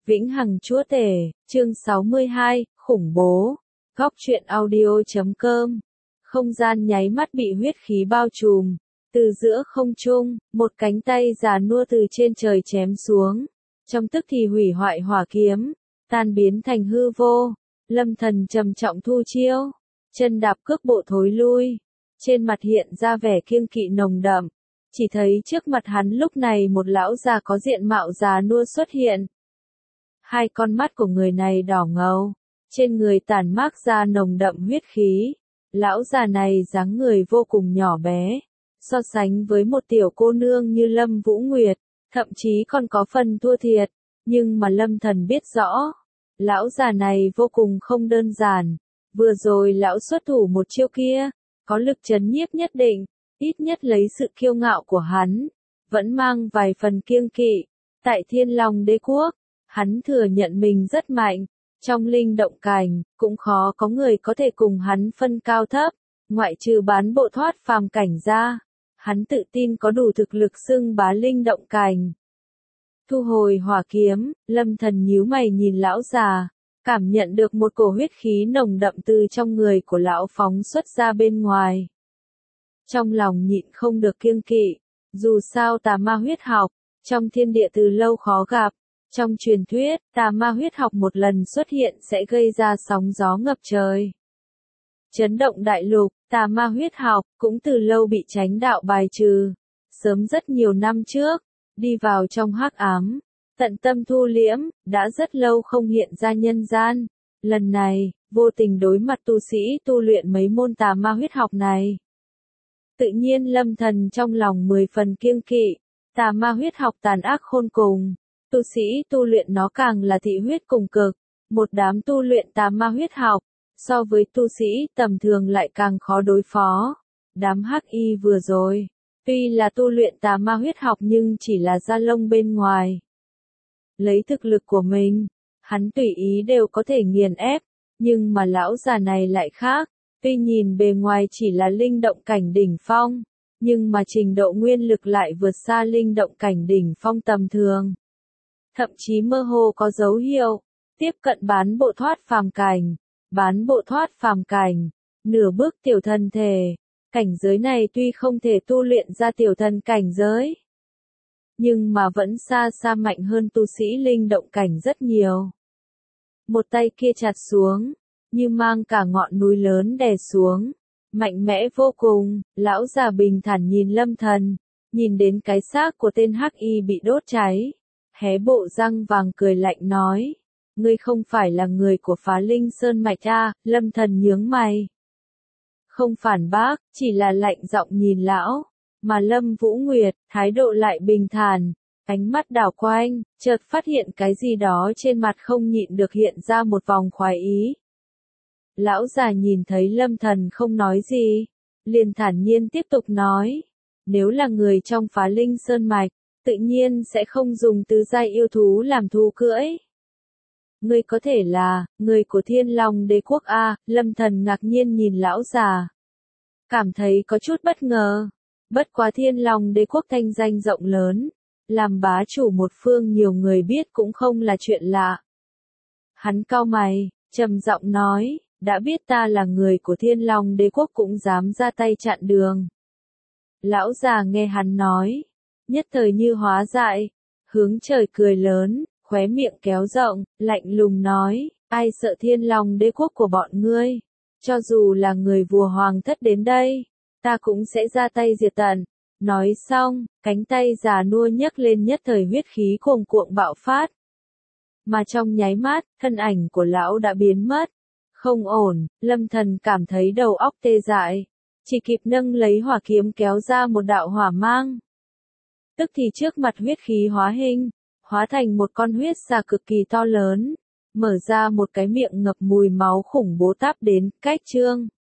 Vĩnh Hằng Chúa Tể, chương 62, khủng bố. Góc truyện audio.com. Không gian nháy mắt bị huyết khí bao trùm. Từ giữa không trung, một cánh tay già nua từ trên trời chém xuống. Trong tức thì hủy hoại hỏa kiếm, tan biến thành hư vô. Lâm Thần trầm trọng thu chiêu, chân đạp cước bộ thối lui. Trên mặt hiện ra vẻ kiêng kỵ nồng đậm. Chỉ thấy trước mặt hắn lúc này một lão già có diện mạo già nua xuất hiện. Hai con mắt của người này đỏ ngầu, trên người tản mát ra nồng đậm huyết khí. Lão già này dáng người vô cùng nhỏ bé, so sánh với một tiểu cô nương như Lâm Vũ Nguyệt, thậm chí còn có phần thua thiệt, nhưng mà Lâm Thần biết rõ, lão già này vô cùng không đơn giản. Vừa rồi lão xuất thủ một chiêu kia, có lực trấn nhiếp nhất định, ít nhất lấy sự kiêu ngạo của hắn, vẫn mang vài phần kiêng kỵ. Tại Thiên Long Đế Quốc, hắn thừa nhận mình rất mạnh, trong linh động cảnh, cũng khó có người có thể cùng hắn phân cao thấp, ngoại trừ bán bộ thoát phàm cảnh ra. Hắn tự tin có đủ thực lực xưng bá linh động cảnh. Thu hồi hỏa kiếm, Lâm Thần nhíu mày nhìn lão già, cảm nhận được một cổ huyết khí nồng đậm từ trong người của lão phóng xuất ra bên ngoài. Trong lòng nhịn không được kiêng kỵ, dù sao tà ma huyết học, trong thiên địa từ lâu khó gặp. Trong truyền thuyết, tà ma huyết học một lần xuất hiện sẽ gây ra sóng gió ngập trời. Chấn động đại lục, tà ma huyết học cũng từ lâu bị chánh đạo bài trừ. Sớm rất nhiều năm trước, đi vào trong hắc ám, tận tâm thu liễm, đã rất lâu không hiện ra nhân gian. Lần này, vô tình đối mặt tu sĩ tu luyện mấy môn tà ma huyết học này. Tự nhiên Lâm Thần trong lòng 10 phần kiêng kỵ, tà ma huyết học tàn ác khôn cùng. Tu sĩ tu luyện nó càng là thị huyết cùng cực, một đám tu luyện tà ma huyết học, so với tu sĩ tầm thường lại càng khó đối phó. Đám hắc y vừa rồi, tuy là tu luyện tà ma huyết học nhưng chỉ là da lông bên ngoài. Lấy thực lực của mình, hắn tùy ý đều có thể nghiền ép, nhưng mà lão già này lại khác, tuy nhìn bề ngoài chỉ là linh động cảnh đỉnh phong, nhưng mà trình độ nguyên lực lại vượt xa linh động cảnh đỉnh phong tầm thường. Thậm chí mơ hồ có dấu hiệu tiếp cận bán bộ thoát phàm cảnh. Bán bộ thoát phàm cảnh, nửa bước tiểu thần thể. Cảnh giới này tuy không thể tu luyện ra tiểu thần cảnh giới, nhưng mà vẫn xa xa mạnh hơn tu sĩ linh động cảnh rất nhiều. Một tay kia chặt xuống, như mang cả ngọn núi lớn đè xuống, mạnh mẽ vô cùng. Lão già bình thản nhìn Lâm Thần, nhìn đến cái xác của tên hắc y bị đốt cháy, hé bộ răng vàng cười lạnh nói. Ngươi không phải là người của Phá Linh Sơn Mạch à? Lâm Thần nhướng mày. Không phản bác, chỉ là lạnh giọng nhìn lão. Mà Lâm Vũ Nguyệt, thái độ lại bình thản, ánh mắt đảo quanh, chợt phát hiện cái gì đó trên mặt không nhịn được hiện ra một vòng khoái ý. Lão già nhìn thấy Lâm Thần không nói gì, liền thản nhiên tiếp tục nói. Nếu là người trong Phá Linh Sơn Mạch, tự nhiên sẽ không dùng tứ giai yêu thú làm thú cưỡi. Ngươi có thể là người của Thiên Long Đế Quốc a? Lâm Thần ngạc nhiên nhìn lão già, cảm thấy có chút bất ngờ. Bất quá Thiên Long Đế Quốc thanh danh rộng lớn, làm bá chủ một phương nhiều người biết cũng không là chuyện lạ. Hắn cau mày, trầm giọng nói, đã biết ta là người của Thiên Long Đế Quốc cũng dám ra tay chặn đường. Lão già nghe hắn nói, nhất thời như hóa dại, hướng trời cười lớn. Khóe miệng kéo rộng, lạnh lùng nói, ai sợ Thiên Long Đế Quốc của bọn ngươi, cho dù là người vua hoàng thất đến đây, ta cũng sẽ ra tay diệt tận. Nói xong, cánh tay già nua nhấc lên nhất thời huyết khí cuồng cuộn bạo phát. Mà trong nháy mắt, thân ảnh của lão đã biến mất. Không ổn, Lâm Thần cảm thấy đầu óc tê dại, chỉ kịp nâng lấy hỏa kiếm kéo ra một đạo hỏa mang. Tức thì trước mặt huyết khí hóa hình, hóa thành một con huyết xà cực kỳ to lớn, mở ra một cái miệng ngập mùi máu khủng bố táp đến, cách trương.